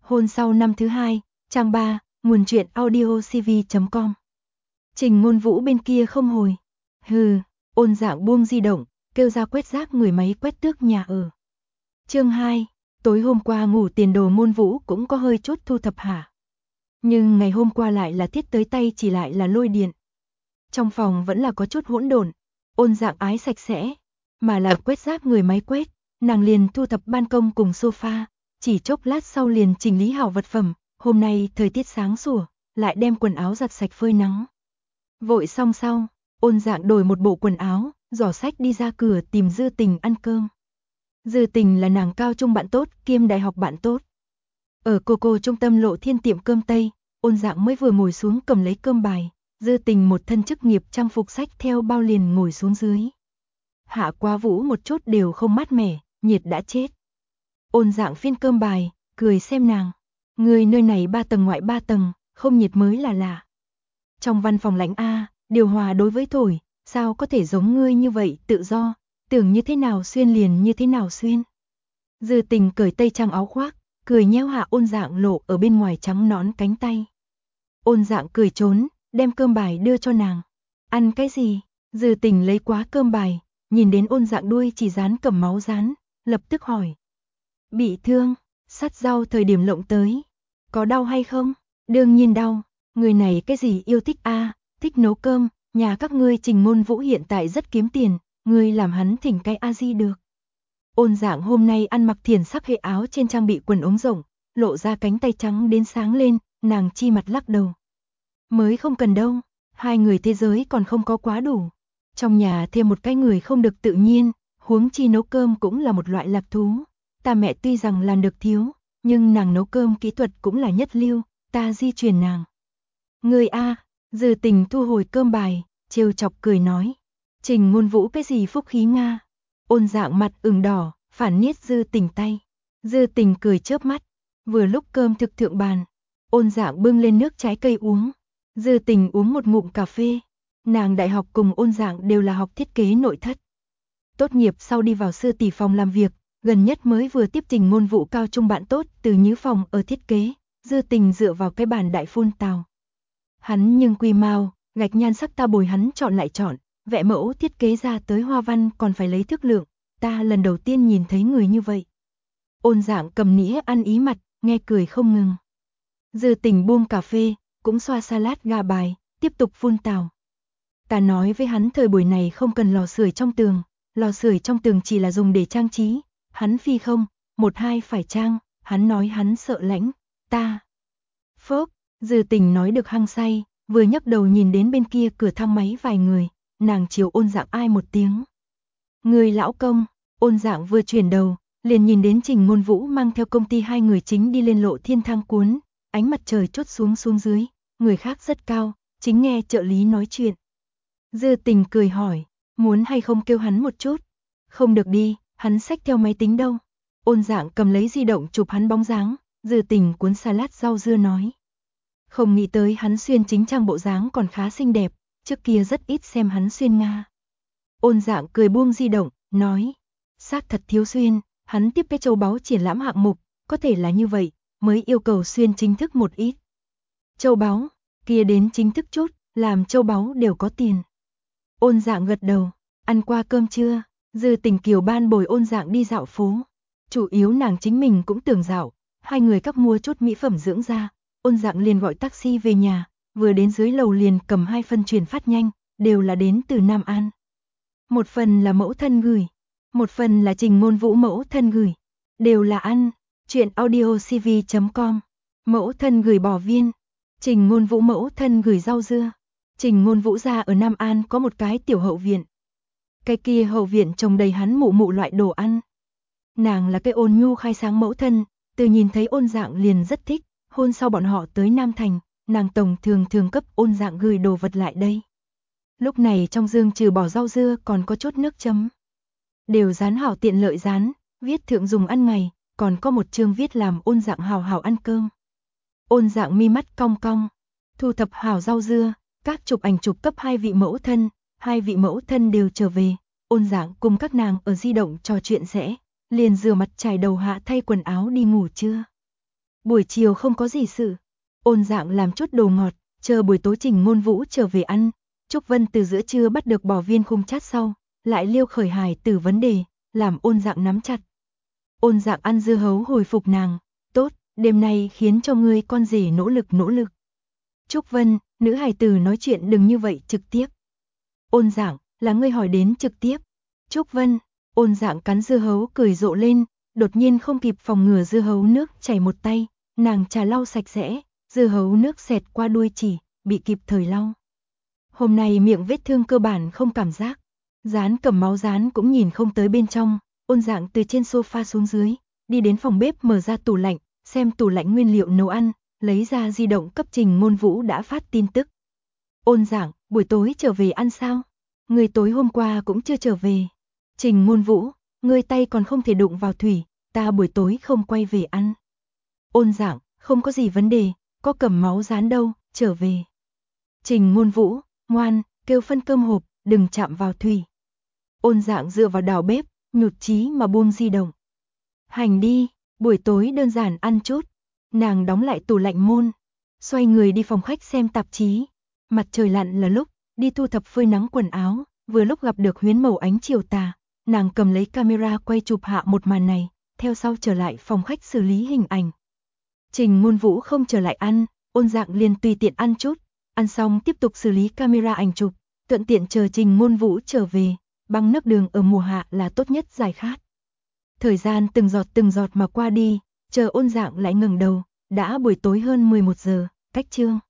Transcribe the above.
Hôn sau năm thứ hai, trang 3, nguồn truyện audiocv.com. Trình Ngôn Vũ bên kia không hồi. Hừ, Ôn Dạng buông di động, kêu ra quét rác người máy quét tước nhà ở. Chương 2, tối hôm qua ngủ tiền đồ Môn Vũ cũng có hơi chút thu thập hả. Nhưng ngày hôm qua lại là thiết tới tay chỉ lại là lôi điện. Trong phòng vẫn là có chút hỗn độn, Ôn Dạng ái sạch sẽ, mà là quét rác người máy quét, nàng liền thu thập ban công cùng sofa, chỉ chốc lát sau liền chỉnh lý hảo vật phẩm, hôm nay thời tiết sáng sủa, lại đem quần áo giặt sạch phơi nắng. Vội xong sau, Ôn Dạng đổi một bộ quần áo, giỏ sách đi ra cửa tìm Dư Tình ăn cơm. Dư Tình là nàng cao trung bạn tốt, kiêm đại học bạn tốt. Ở cô trung tâm Lộ Thiên tiệm cơm Tây, Ôn Dạng mới vừa ngồi xuống cầm lấy cơm bài, Dư Tình một thân chức nghiệp trang phục sách theo bao liền ngồi xuống dưới. Hạ quá vũ một chút đều không mát mẻ, nhiệt đã chết. Ôn Dạng phiên cơm bài, cười xem nàng. Người nơi này 3 tầng ngoại 3 tầng, không nhiệt mới là lạ. Trong văn phòng lạnh a, điều hòa đối với thổi, sao có thể giống ngươi như vậy tự do, tưởng như thế nào xuyên liền như thế nào xuyên. Dư Tình cởi tây trang áo khoác, cười nhéo hạ Ôn Dạng lộ ở bên ngoài trắng nõn cánh tay. Ôn Dạng cười trốn, đem cơm bài đưa cho nàng. Ăn cái gì? Dư Tình lấy quá cơm bài, nhìn đến Ôn Dạng đuôi chỉ dán cầm máu dán, lập tức hỏi. Bị thương, sắt rau thời điểm lộng tới. Có đau hay không? Đương nhiên đau. Người này cái gì yêu thích a, thích nấu cơm, nhà các ngươi Trình Ngôn Vũ hiện tại rất kiếm tiền, ngươi làm hắn thỉnh cái a di được. Ôn Dạng hôm nay ăn mặc thiền sắc hệ áo trên trang bị quần ống rộng, lộ ra cánh tay trắng đến sáng lên, nàng chi mặt lắc đầu. Mới không cần đâu, hai người thế giới còn không có quá đủ. Trong nhà thêm một cái người không được tự nhiên, huống chi nấu cơm cũng là một loại lạc thú. Ta mẹ tuy rằng làm được thiếu, nhưng nàng nấu cơm kỹ thuật cũng là nhất lưu, ta di truyền nàng. Người a, Dư Tình thu hồi cơm bài, trêu chọc cười nói. Trình Ngôn Vũ cái gì phúc khí nga. Ôn Dạng mặt ửng đỏ, phản niết Dư Tình tay. Dư Tình cười chớp mắt, vừa lúc cơm thực thượng bàn. Ôn Dạng bưng lên nước trái cây uống. Dư Tình uống một ngụm cà phê. Nàng đại học cùng Ôn Dạng đều là học thiết kế nội thất. Tốt nghiệp sau đi vào sư tỷ phòng làm việc, gần nhất mới vừa tiếp Trình Ngôn Vũ cao trung bạn tốt từ Nhứ phòng ở thiết kế, Dư Tình dựa vào cái bàn đại phun tào. Hắn nhưng quy mau, gạch nhan sắc ta bồi hắn chọn lại chọn, vẽ mẫu thiết kế ra tới hoa văn còn phải lấy thước lượng, ta lần đầu tiên nhìn thấy người như vậy. Ôn Dạng cầm nĩa ăn ý mặt, nghe cười không ngừng. Dư Tình buông cà phê, cũng xoa salad gà bài, tiếp tục phun tào. Ta nói với hắn thời buổi này không cần lò sưởi trong tường, lò sưởi trong tường chỉ là dùng để trang trí, hắn phi không, 1-2 phải trang, hắn nói hắn sợ lãnh, ta. Phốc, Dư Tình nói được hăng say, vừa nhấc đầu nhìn đến bên kia cửa thang máy vài người, nàng chiều Ôn Dạng ai một tiếng. Người lão công. Ôn Dạng vừa chuyển đầu, liền nhìn đến Trình Ngôn Vũ mang theo công ty hai người chính đi lên Lộ Thiên thang cuốn, ánh mặt trời chốt xuống dưới, người khác rất cao, chính nghe trợ lý nói chuyện. Dư Tình cười hỏi, muốn hay không kêu hắn một chút? Không được đi, hắn xách theo máy tính đâu. Ôn Dạng cầm lấy di động chụp hắn bóng dáng, Dư Tình cuốn salad rau dưa nói. Không nghĩ tới hắn xuyên chính trang bộ dáng còn khá xinh đẹp, trước kia rất ít xem hắn xuyên nga. Ôn Dạng cười buông di động, nói, xác thật thiếu xuyên, hắn tiếp cái châu báu triển lãm hạng mục, có thể là như vậy, mới yêu cầu xuyên chính thức một ít. Châu báu, kia đến chính thức chút, làm châu báu đều có tiền. Ôn Dạng gật đầu, ăn qua cơm chưa? Dư Tình Kiều ban bồi Ôn Dạng đi dạo phố. Chủ yếu nàng chính mình cũng tưởng dạo, hai người các mua chút mỹ phẩm dưỡng da. Ôn Dạng liền gọi taxi về nhà, vừa đến dưới lầu liền cầm 2 phân chuyển phát nhanh, đều là đến từ Nam An. Một phần là mẫu thân gửi, một phần là Trình Ngôn Vũ mẫu thân gửi, đều là ăn. Chuyện audiocv.com. Mẫu thân gửi bò viên, Trình Ngôn Vũ mẫu thân gửi rau dưa. Trình Ngôn Vũ gia ở Nam An có một cái tiểu hậu viện. Cái kia hậu viện trồng đầy hắn mụ loại đồ ăn. Nàng là cái ôn nhu khai sáng mẫu thân, từ nhìn thấy Ôn Dạng liền rất thích, hôn sau bọn họ tới Nam Thành, nàng tổng thường cấp Ôn Dạng gửi đồ vật lại đây. Lúc này trong dương trừ bỏ rau dưa còn có chút nước chấm. Đều dán hảo tiện lợi dán, viết thượng dùng ăn ngày, còn có một chương viết làm Ôn Dạng hảo hảo ăn cơm. Ôn Dạng mi mắt cong cong, thu thập hảo rau dưa, các chụp ảnh chụp cấp hai vị mẫu thân đều trở về, Ôn Dạng cùng các nàng ở di động trò chuyện rẽ, liền rửa mặt chải đầu hạ thay quần áo đi ngủ trưa. Buổi chiều không có gì sự. Ôn Dạng làm chút đồ ngọt, chờ buổi tối Trình Ngôn Vũ trở về ăn. Trúc Vân từ giữa trưa bắt được bò viên khung chát sau, lại liêu khởi hài từ vấn đề, làm Ôn Dạng nắm chặt. Ôn Dạng ăn dưa hấu hồi phục nàng, tốt, đêm nay khiến cho ngươi con rể nỗ lực. Trúc Vân, nữ hài tử nói chuyện đừng như vậy trực tiếp. Ôn Dạng, là ngươi hỏi đến trực tiếp. Trúc Vân, Ôn Dạng cắn dưa hấu cười rộ lên, đột nhiên không kịp phòng ngừa dưa hấu nước chảy một tay, nàng trà lau sạch sẽ, dưa hấu nước xẹt qua đuôi chỉ, bị kịp thời lau. Hôm nay miệng vết thương cơ bản không cảm giác, dán cầm máu dán cũng nhìn không tới bên trong. Ôn Dạng từ trên sofa xuống dưới, đi đến phòng bếp mở ra tủ lạnh, xem tủ lạnh nguyên liệu nấu ăn, lấy ra di động cấp Trình Ngôn Vũ đã phát tin tức. Ôn Dạng, buổi tối trở về ăn sao? Người tối hôm qua cũng chưa trở về. Trình Ngôn Vũ, người tay còn không thể đụng vào thủy, ta buổi tối không quay về ăn. Ôn Dạng, không có gì vấn đề, có cầm máu dán đâu, trở về. Trình Ngôn Vũ, ngoan, kêu phân cơm hộp, đừng chạm vào thủy. Ôn Dạng dựa vào đào bếp, nhụt chí mà buông di động. Hành đi, buổi tối đơn giản ăn chút. Nàng đóng lại tủ lạnh môn, xoay người đi phòng khách xem tạp chí. Mặt trời lặn là lúc, đi thu thập phơi nắng quần áo, vừa lúc gặp được Huyến Mầu ánh chiều tà. Nàng cầm lấy camera quay chụp hạ một màn này, theo sau trở lại phòng khách xử lý hình ảnh. Trình Ngôn Vũ không trở lại ăn, Ôn Dạng liền tùy tiện ăn chút, ăn xong tiếp tục xử lý camera ảnh chụp, thuận tiện chờ Trình Ngôn Vũ trở về, băng nước đường ở mùa hạ là tốt nhất giải khát. Thời gian từng giọt mà qua đi, chờ Ôn Dạng lại ngẩng đầu, đã buổi tối hơn 11 giờ, cách chương